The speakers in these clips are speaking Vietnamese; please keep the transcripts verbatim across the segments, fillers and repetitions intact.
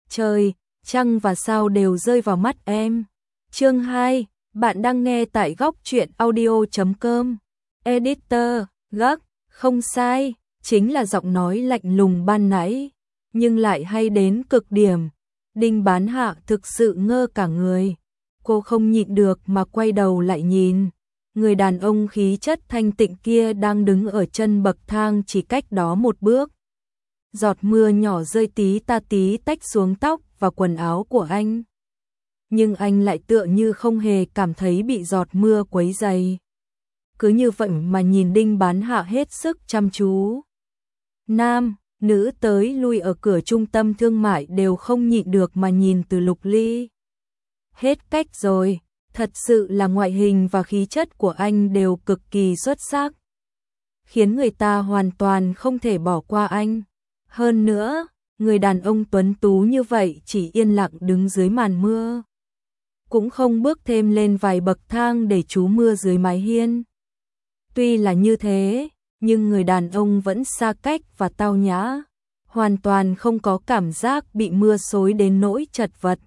Trời, trăng và sao đều rơi vào mắt em. Chương hai, bạn đang nghe tại góc truyện audio chấm com. Editor, gác, không sai, chính là giọng nói lạnh lùng ban nãy, nhưng lại hay đến cực điểm. Đinh Bán Hạ thực sự ngơ cả người. Cô không nhịn được mà quay đầu lại nhìn. Người đàn ông khí chất thanh tịnh kia đang đứng ở chân bậc thang chỉ cách đó một bước. Giọt mưa nhỏ rơi tí ta tí tách xuống tóc và quần áo của anh. Nhưng anh lại tựa như không hề cảm thấy bị giọt mưa quấy rầy. Cứ như vậy mà nhìn Đinh Bán Hạ hết sức chăm chú. Nam, nữ tới lui ở cửa trung tâm thương mại đều không nhịn được mà nhìn Từ Lục Ly. Hết cách rồi, thật sự là ngoại hình và khí chất của anh đều cực kỳ xuất sắc, khiến người ta hoàn toàn không thể bỏ qua anh. Hơn nữa, người đàn ông tuấn tú như vậy chỉ yên lặng đứng dưới màn mưa, cũng không bước thêm lên vài bậc thang để trú mưa dưới mái hiên. Tuy là như thế, nhưng người đàn ông vẫn xa cách và tao nhã, hoàn toàn không có cảm giác bị mưa xối đến nỗi chật vật.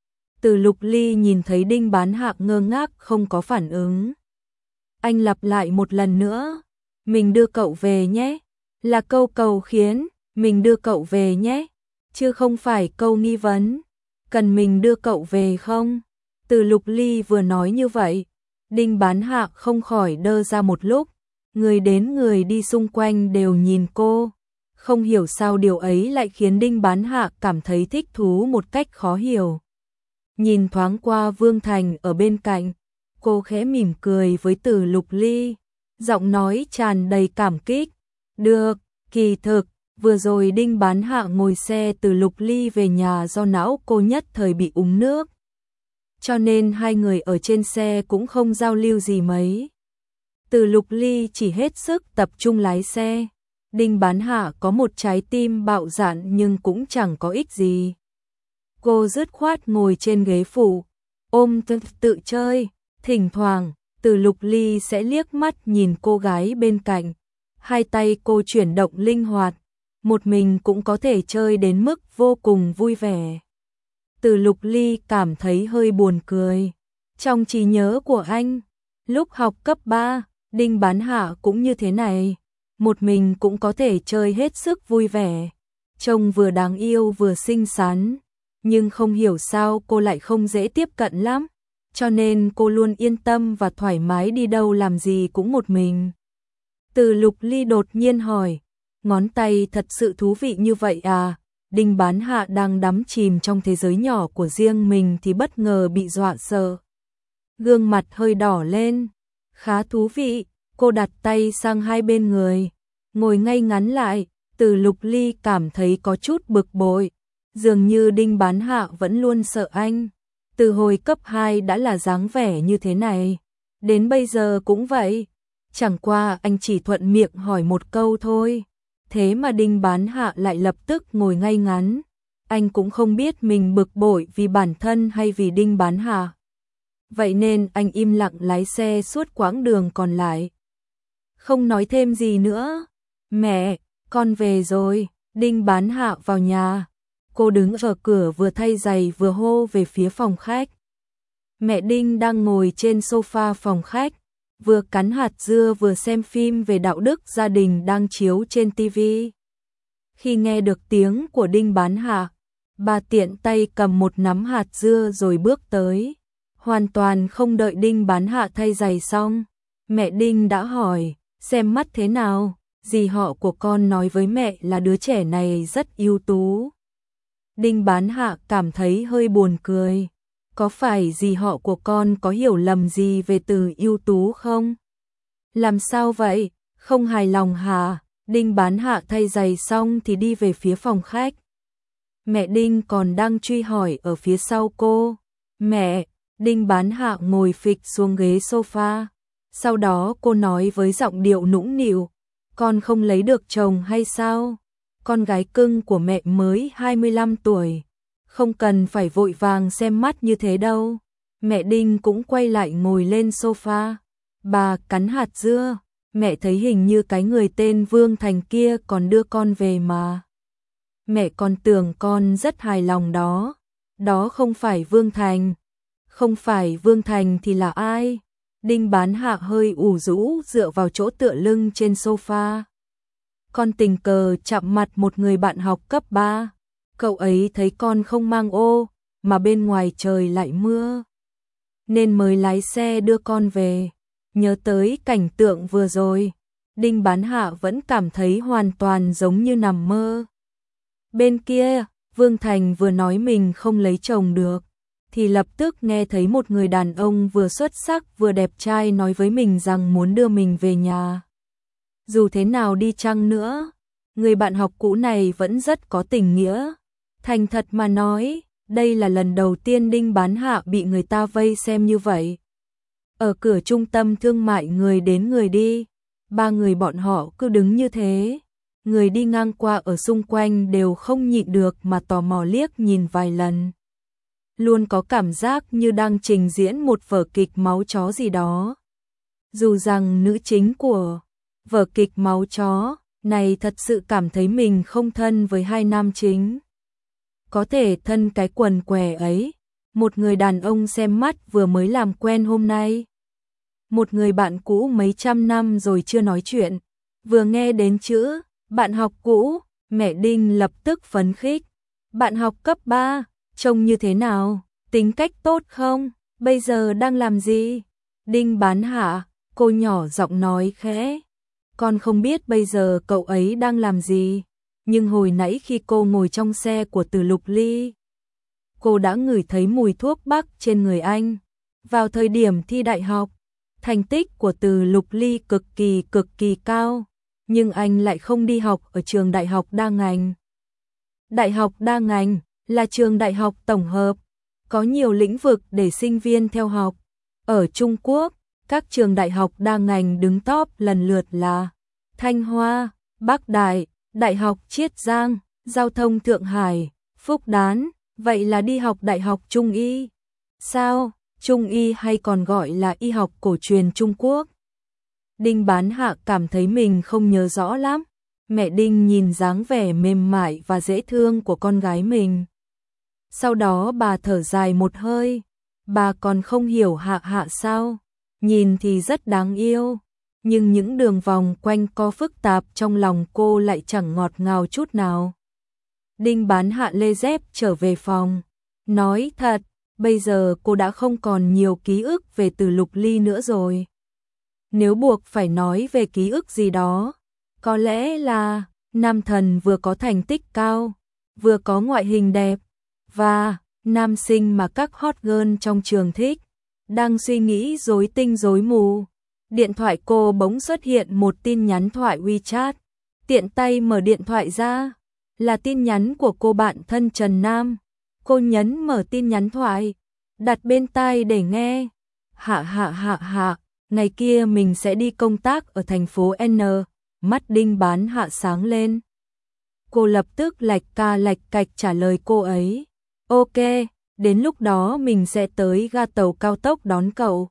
Từ Lục Ly nhìn thấy Đinh Bán Hạ ngơ ngác không có phản ứng. Anh lặp lại một lần nữa, mình đưa cậu về nhé, là câu cầu khiến, mình đưa cậu về nhé, chứ không phải câu nghi vấn, cần mình đưa cậu về không? Từ Lục Ly vừa nói như vậy, Đinh Bán Hạ không khỏi đơ ra một lúc, người đến người đi xung quanh đều nhìn cô. Không hiểu sao điều ấy lại khiến Đinh Bán Hạ cảm thấy thích thú một cách khó hiểu. Nhìn thoáng qua Vương Thành ở bên cạnh, cô khẽ mỉm cười với Từ Lục Ly, giọng nói tràn đầy cảm kích. Được, kỳ thực, vừa rồi Đinh Bán Hạ ngồi xe Từ Lục Ly về nhà do não cô nhất thời bị úng nước, cho nên hai người ở trên xe cũng không giao lưu gì mấy. Từ Lục Ly chỉ hết sức tập trung lái xe. Đinh Bán Hạ có một trái tim bạo dạn nhưng cũng chẳng có ích gì. Cô dứt khoát ngồi trên ghế phụ, ôm tự, tự chơi. Thỉnh thoảng, Từ Lục Ly sẽ liếc mắt nhìn cô gái bên cạnh. Hai tay cô chuyển động linh hoạt, một mình cũng có thể chơi đến mức vô cùng vui vẻ. Từ Lục Ly cảm thấy hơi buồn cười. Trong trí nhớ của anh, lúc học cấp ba, Đinh Bán Hạ cũng như thế này. Một mình cũng có thể chơi hết sức vui vẻ. Trông vừa đáng yêu vừa xinh xắn. Nhưng không hiểu sao cô lại không dễ tiếp cận lắm. Cho nên cô luôn yên tâm và thoải mái đi đâu làm gì cũng một mình. Từ Lục Ly đột nhiên hỏi, ngón tay thật sự thú vị như vậy à? Đinh Bán Hạ đang đắm chìm trong thế giới nhỏ của riêng mình thì bất ngờ bị dọa sợ. Gương mặt hơi đỏ lên. Khá thú vị. Cô đặt tay sang hai bên người, ngồi ngay ngắn lại. Từ Lục Ly cảm thấy có chút bực bội. Dường như Đinh Bán Hạ vẫn luôn sợ anh. Từ hồi cấp hai đã là dáng vẻ như thế này, đến bây giờ cũng vậy. Chẳng qua anh chỉ thuận miệng hỏi một câu thôi. Thế mà Đinh Bán Hạ lại lập tức ngồi ngay ngắn. Anh cũng không biết mình bực bội vì bản thân hay vì Đinh Bán Hạ. Vậy nên anh im lặng lái xe suốt quãng đường còn lại. Không nói thêm gì nữa. Mẹ, con về rồi. Đinh Bán Hạ vào nhà. Cô đứng ở cửa vừa thay giày vừa hô về phía phòng khách. Mẹ Đinh đang ngồi trên sofa phòng khách, vừa cắn hạt dưa vừa xem phim về đạo đức gia đình đang chiếu trên ti vi. Khi nghe được tiếng của Đinh Bán Hạ, bà tiện tay cầm một nắm hạt dưa rồi bước tới. Hoàn toàn không đợi Đinh Bán Hạ thay giày xong, mẹ Đinh đã hỏi, xem mắt thế nào? Dì họ của con nói với mẹ là đứa trẻ này rất ưu tú. Đinh Bán Hạ cảm thấy hơi buồn cười. Có phải dì họ của con có hiểu lầm gì về từ ưu tú không? Làm sao vậy? Không hài lòng hả? Đinh Bán Hạ thay giày xong thì đi về phía phòng khách. Mẹ Đinh còn đang truy hỏi ở phía sau cô. Mẹ, Đinh Bán Hạ ngồi phịch xuống ghế sofa. Sau đó cô nói với giọng điệu nũng nịu, con không lấy được chồng hay sao? Con gái cưng của mẹ mới hai mươi lăm tuổi. Không cần phải vội vàng xem mắt như thế đâu. Mẹ Đinh cũng quay lại ngồi lên sofa. Bà cắn hạt dưa. Mẹ thấy hình như cái người tên Vương Thành kia còn đưa con về mà. Mẹ con tưởng con rất hài lòng đó. Đó không phải Vương Thành. Không phải Vương Thành thì là ai? Đinh Bán Hạ hơi ủ rũ dựa vào chỗ tựa lưng trên sofa. Con tình cờ chạm mặt một người bạn học cấp ba. Cậu ấy thấy con không mang ô, mà bên ngoài trời lại mưa, nên mới lái xe đưa con về. Nhớ tới cảnh tượng vừa rồi, Đinh Bán Hạ vẫn cảm thấy hoàn toàn giống như nằm mơ. Bên kia, Vương Thành vừa nói mình không lấy chồng được, thì lập tức nghe thấy một người đàn ông vừa xuất sắc vừa đẹp trai nói với mình rằng muốn đưa mình về nhà. Dù thế nào đi chăng nữa, người bạn học cũ này vẫn rất có tình nghĩa. Thành thật mà nói, đây là lần đầu tiên Đinh Bán Hạ bị người ta vây xem như vậy. Ở cửa trung tâm thương mại người đến người đi, ba người bọn họ cứ đứng như thế. Người đi ngang qua ở xung quanh đều không nhịn được mà tò mò liếc nhìn vài lần. Luôn có cảm giác như đang trình diễn một vở kịch máu chó gì đó. Dù rằng nữ chính của vở kịch máu chó này thật sự cảm thấy mình không thân với hai nam chính. Có thể thân cái quần què ấy, một người đàn ông xem mắt vừa mới làm quen hôm nay. Một người bạn cũ mấy trăm năm rồi chưa nói chuyện, vừa nghe đến chữ bạn học cũ, mẹ Đinh lập tức phấn khích. Bạn học cấp ba, trông như thế nào, tính cách tốt không, bây giờ đang làm gì? Đinh Bán Hạ, cô nhỏ giọng nói khẽ. Con không biết bây giờ cậu ấy đang làm gì, nhưng hồi nãy khi cô ngồi trong xe của Từ Lục Ly, cô đã ngửi thấy mùi thuốc bắc trên người anh. Vào thời điểm thi đại học, thành tích của Từ Lục Ly cực kỳ cực kỳ cao, nhưng anh lại không đi học ở trường đại học đa ngành. Đại học đa ngành là trường đại học tổng hợp, có nhiều lĩnh vực để sinh viên theo học. Ở Trung Quốc, các trường đại học đa ngành đứng top lần lượt là Thanh Hoa, Bắc Đại, Đại học Chiết Giang, Giao thông Thượng Hải, Phúc Đán. Vậy là đi học Đại học Trung Y. Sao? Trung Y hay còn gọi là y học cổ truyền Trung Quốc? Đinh Bán Hạ cảm thấy mình không nhớ rõ lắm. Mẹ Đinh nhìn dáng vẻ mềm mại và dễ thương của con gái mình. Sau đó bà thở dài một hơi. Bà còn không hiểu Hạ Hạ sao? Nhìn thì rất đáng yêu, nhưng những đường vòng quanh co phức tạp trong lòng cô lại chẳng ngọt ngào chút nào. Đinh Bán Hạ lê dép trở về phòng. Nói thật, bây giờ cô đã không còn nhiều ký ức về Từ Lục Ly nữa rồi. Nếu buộc phải nói về ký ức gì đó, có lẽ là nam thần vừa có thành tích cao, vừa có ngoại hình đẹp, và nam sinh mà các hot girl trong trường thích. Đang suy nghĩ rối tinh rối mù, điện thoại cô bỗng xuất hiện một tin nhắn thoại WeChat. Tiện tay mở điện thoại ra, là tin nhắn của cô bạn thân Trần Nam. Cô nhấn mở tin nhắn thoại, đặt bên tai để nghe. Hạ hạ hạ hạ, ngày kia mình sẽ đi công tác ở thành phố N. Mắt Đinh Bán Hạ sáng lên. Cô lập tức lạch ca lạch cạch trả lời cô ấy. Ok, đến lúc đó mình sẽ tới ga tàu cao tốc đón cậu.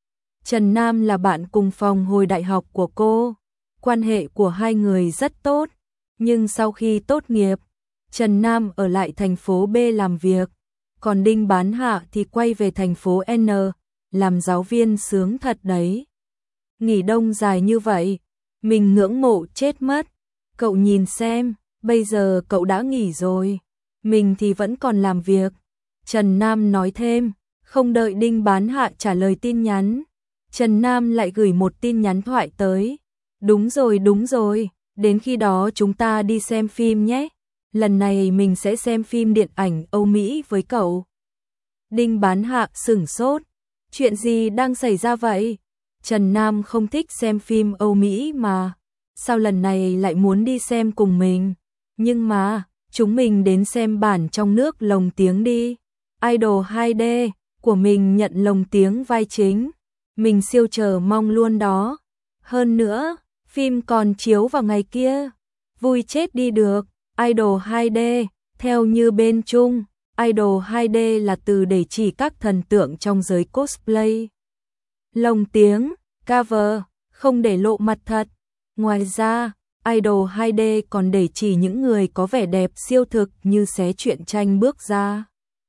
Trần Nam là bạn cùng phòng hồi đại học của cô. Quan hệ của hai người rất tốt. Nhưng sau khi tốt nghiệp, Trần Nam ở lại thành phố B làm việc. Còn Đinh Bán Hạ thì quay về thành phố N, làm giáo viên sướng thật đấy. Nghỉ đông dài như vậy, mình ngưỡng mộ chết mất. Cậu nhìn xem, bây giờ cậu đã nghỉ rồi, mình thì vẫn còn làm việc. Trần Nam nói thêm, không đợi Đinh Bán Hạ trả lời tin nhắn, Trần Nam lại gửi một tin nhắn thoại tới. Đúng rồi đúng rồi, đến khi đó chúng ta đi xem phim nhé. Lần này mình sẽ xem phim điện ảnh Âu Mỹ với cậu. Đinh Bán Hạ sửng sốt. Chuyện gì đang xảy ra vậy? Trần Nam không thích xem phim Âu Mỹ mà. Sao lần này lại muốn đi xem cùng mình? Nhưng mà, chúng mình đến xem bản trong nước lồng tiếng đi. Idol hai D của mình nhận lồng tiếng vai chính. Mình siêu chờ mong luôn đó. Hơn nữa, phim còn chiếu vào ngày kia. Vui chết đi được. Idol hai D, theo như bên Trung, Idol hai D là từ để chỉ các thần tượng trong giới cosplay. Lồng tiếng, cover, không để lộ mặt thật. Ngoài ra, idol hai D còn để chỉ những người có vẻ đẹp siêu thực như xé truyện tranh bước ra.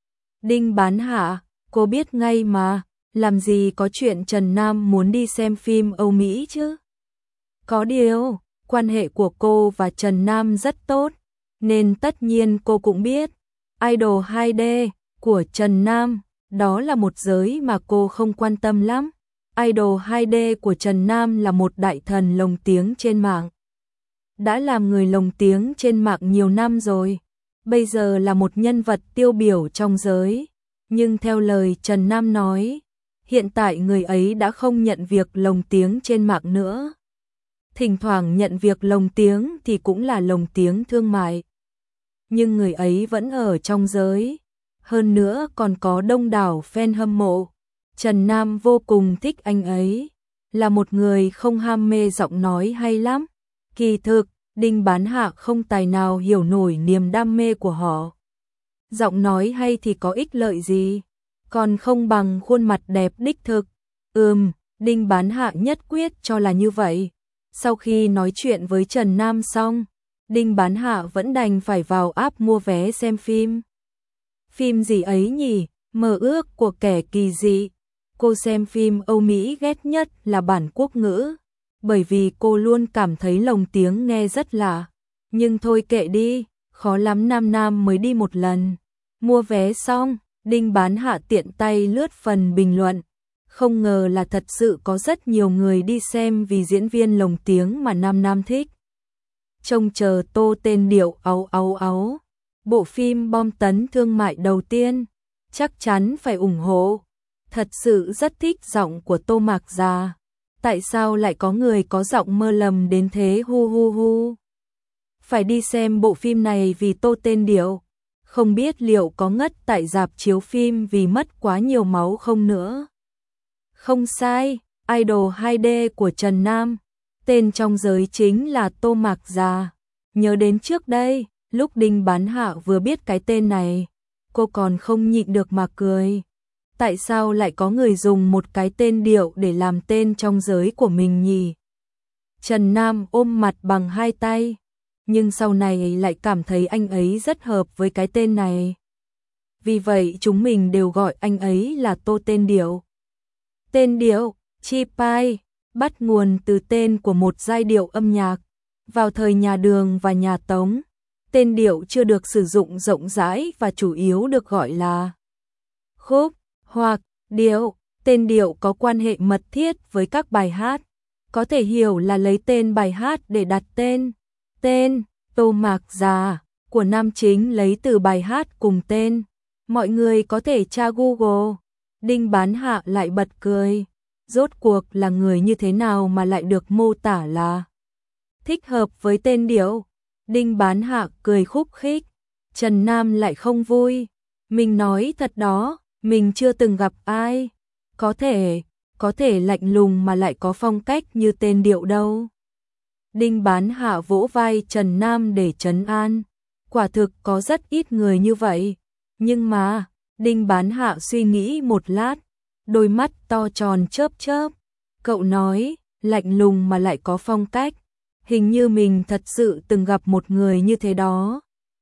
Đinh Bán Hạ, cô biết ngay mà, làm gì có chuyện Trần Nam muốn đi xem phim Âu Mỹ chứ? Có điều, quan hệ của cô và Trần Nam rất tốt, nên tất nhiên cô cũng biết. Idol hai D của Trần Nam, đó là một giới mà cô không quan tâm lắm. Idol hai D của Trần Nam là một đại thần lồng tiếng trên mạng. Đã làm người lồng tiếng trên mạng nhiều năm rồi, bây giờ là một nhân vật tiêu biểu trong giới. Nhưng theo lời Trần Nam nói, hiện tại người ấy đã không nhận việc lồng tiếng trên mạng nữa. Thỉnh thoảng nhận việc lồng tiếng thì cũng là lồng tiếng thương mại. Nhưng người ấy vẫn ở trong giới, hơn nữa còn có đông đảo fan hâm mộ. Trần Nam vô cùng thích anh ấy, là một người không ham mê giọng nói hay lắm. Kỳ thực, Đinh Bán Hạ không tài nào hiểu nổi niềm đam mê của họ. Giọng nói hay thì có ích lợi gì, còn không bằng khuôn mặt đẹp đích thực. Ừm, Đinh Bán Hạ nhất quyết cho là như vậy. Sau khi nói chuyện với Trần Nam xong, Đinh Bán Hạ vẫn đành phải vào app mua vé xem phim. Phim gì ấy nhỉ? Mơ ước của kẻ kỳ dị. Cô xem phim Âu Mỹ ghét nhất là bản quốc ngữ, bởi vì cô luôn cảm thấy lồng tiếng nghe rất lạ. Nhưng thôi kệ đi, khó lắm Nam Nam mới đi một lần. Mua vé xong, Đinh Bán Hạ tiện tay lướt phần bình luận. Không ngờ là thật sự có rất nhiều người đi xem vì diễn viên lồng tiếng mà Nam Nam thích. Trông chờ Tô Tên Điệu áu áu áu. Bộ phim bom tấn thương mại đầu tiên, chắc chắn phải ủng hộ. Thật sự rất thích giọng của Tô Mạc Già. Tại sao lại có người có giọng mơ lầm đến thế hu hu hu. Phải đi xem bộ phim này vì Tô Tên Điệu. Không biết liệu có ngất tại rạp chiếu phim vì mất quá nhiều máu không nữa. Không sai, idol hai D của Trần Nam, tên trong giới chính là Tô Mạc Già. Nhớ đến trước đây, lúc Đinh Bán Hạ vừa biết cái tên này, cô còn không nhịn được mà cười. Tại sao lại có người dùng một cái tên Điệu để làm tên trong giới của mình nhỉ? Trần Nam ôm mặt bằng hai tay, nhưng sau này lại cảm thấy anh ấy rất hợp với cái tên này. Vì vậy chúng mình đều gọi anh ấy là Tô Tên Điệu. Tên Điệu, Chi Pai, bắt nguồn từ tên của một giai điệu âm nhạc. Vào thời nhà Đường và nhà Tống, tên điệu chưa được sử dụng rộng rãi và chủ yếu được gọi là khúc hoặc điệu. Tên điệu có quan hệ mật thiết với các bài hát, có thể hiểu là lấy tên bài hát để đặt tên. Tên Tô Mạc Già của nam chính lấy từ bài hát cùng tên. Mọi người có thể tra Google. Đinh Bán Hạ lại bật cười. Rốt cuộc là người như thế nào mà lại được mô tả là thích hợp với tên điệu? Đinh Bán Hạ cười khúc khích. Trần Nam lại không vui. Mình nói thật đó, mình chưa từng gặp ai có thể, có thể lạnh lùng mà lại có phong cách như tên điệu đâu. Đinh Bán Hạ vỗ vai Trần Nam để trấn an. Quả thực có rất ít người như vậy. Nhưng mà, Đinh Bán Hạ suy nghĩ một lát, đôi mắt to tròn chớp chớp. Cậu nói, lạnh lùng mà lại có phong cách. Hình như mình thật sự từng gặp một người như thế đó.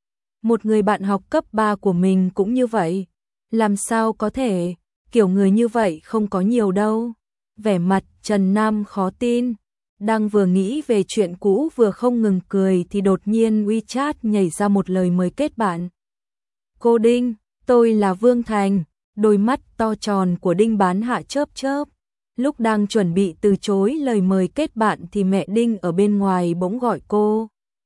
Một người bạn học cấp ba của mình cũng như vậy. Làm sao có thể, kiểu người như vậy không có nhiều đâu. Vẻ mặt Trần Nam khó tin. Đang vừa nghĩ về chuyện cũ vừa không ngừng cười thì đột nhiên WeChat nhảy ra một lời mời kết bạn. Cô Đinh, tôi là Vương Thành. Đôi mắt to tròn của Đinh Bán Hạ chớp chớp. Lúc đang chuẩn bị từ chối lời mời kết bạn thì mẹ Đinh ở bên ngoài bỗng gọi cô.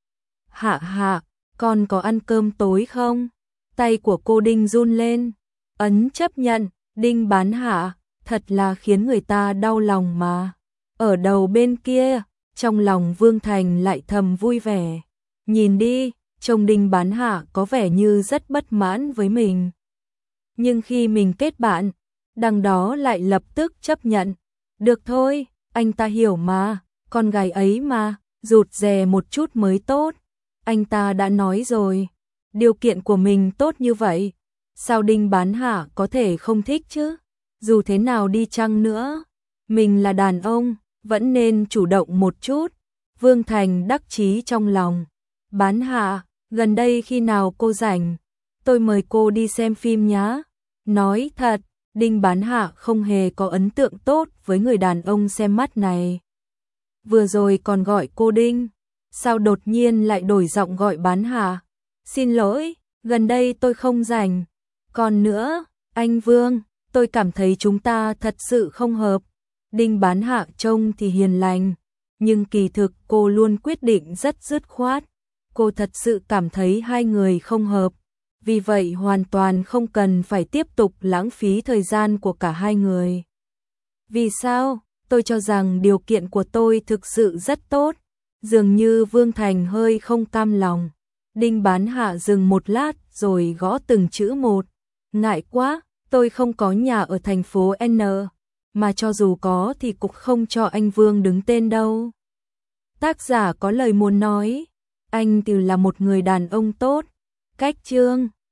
Hạ Hạ, con có ăn cơm tối không? Tay của cô Đinh run lên. Ấn chấp nhận. Đinh Bán Hạ, thật là khiến người ta đau lòng mà. Ở đầu bên kia, trong lòng Vương Thành lại thầm vui vẻ. Nhìn đi, trông Đinh Bán Hạ có vẻ như rất bất mãn với mình. Nhưng khi mình kết bạn, đằng đó lại lập tức chấp nhận. Được thôi, anh ta hiểu mà, con gái ấy mà, rụt rè một chút mới tốt. Anh ta đã nói rồi, điều kiện của mình tốt như vậy. Sao Đinh Bán Hạ có thể không thích chứ? Dù thế nào đi chăng nữa, mình là đàn ông, vẫn nên chủ động một chút. Vương Thành đắc chí trong lòng. Bán Hạ, gần đây khi nào cô rảnh, tôi mời cô đi xem phim nhá. Nói thật, Đinh Bán Hạ không hề có ấn tượng tốt với người đàn ông xem mắt này. Vừa rồi còn gọi cô Đinh, sao đột nhiên lại đổi giọng gọi Bán Hạ? Xin lỗi, gần đây tôi không rảnh. Còn nữa, anh Vương, tôi cảm thấy chúng ta thật sự không hợp. Đinh Bán Hạ trông thì hiền lành, nhưng kỳ thực cô luôn quyết định rất dứt khoát. Cô thật sự cảm thấy hai người không hợp, vì vậy hoàn toàn không cần phải tiếp tục lãng phí thời gian của cả hai người. Vì sao? Tôi cho rằng điều kiện của tôi thực sự rất tốt. Dường như Vương Thành hơi không cam lòng. Đinh Bán Hạ dừng một lát rồi gõ từng chữ một. Ngại quá, tôi không có nhà ở thành phố N, mà cho dù có thì cũng không cho anh Vương đứng tên đâu. Tác giả có lời muốn nói, anh Từ là một người đàn ông tốt, cách chương